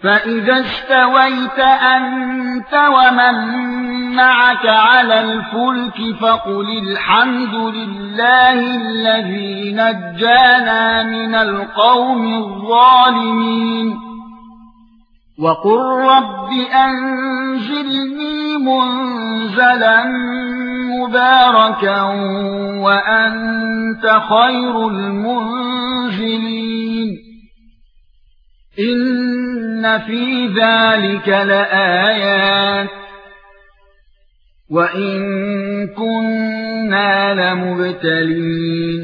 فإذا استويت أنت ومن معك على الفلك فقل الحمد لله الذي نجانا من القوم الظالمين وقل رب أنزلني منزلا مباركا وأنت خير المنزلين إن في ذلك لآيات وإن كنا لمبتلين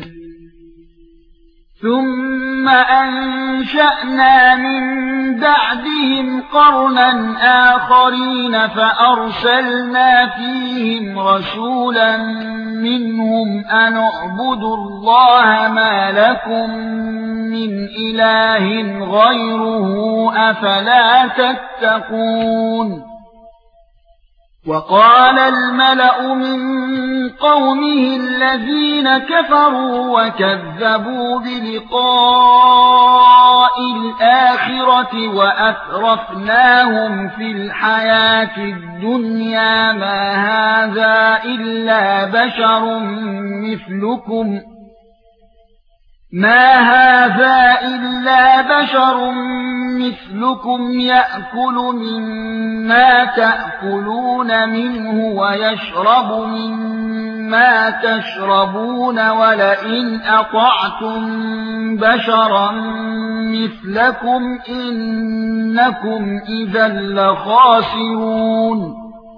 ثم أنشأنا من بعدهم قرنا آخرين فأرسلنا فيهم رسولا منهم أن اعبدوا الله ما لكم من إله غيره أفلا تتقون وقال الملأ من قومه الذين كفروا وكذبوا بلقاء الآخرة وأترفناهم في الحياة الدنيا ما هذا إلا بشر مثلكم يأكل مما تأكلون منه ويشرب مما تشربون ولئن أطعتم بشرا مثلكم إنكم إذا لخاسرون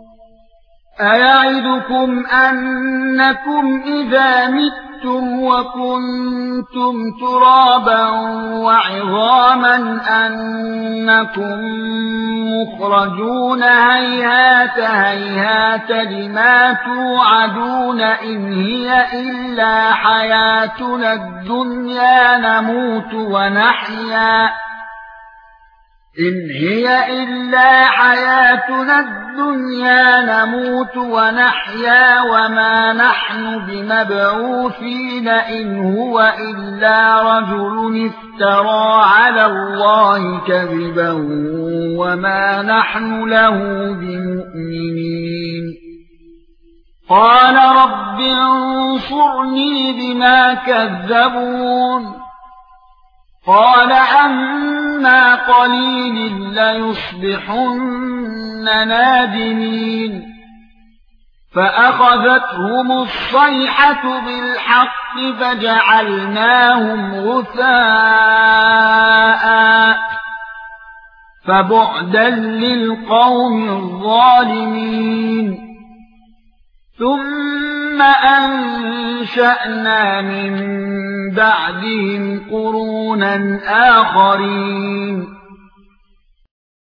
أيعدكم أنكم إذا متم وكنتم ترابا وعظاما أنكم مخرجون هيهات هيهات لما توعدون إن هي إلا حياتنا الدنيا نموت ونحيا وما نحن بمبعوثين إن هو إلا رجل افترى على الله كذبا وما نحن له بمؤمنين قال رب انصرني بما كذبون قال عما قليل ليصبحن نادمين فأخذتهم الصيحة بالحق فجعلناهم غثاء فبعدا للقوم الظالمين ثم أنشأنا من بعدهم قرونا آخرين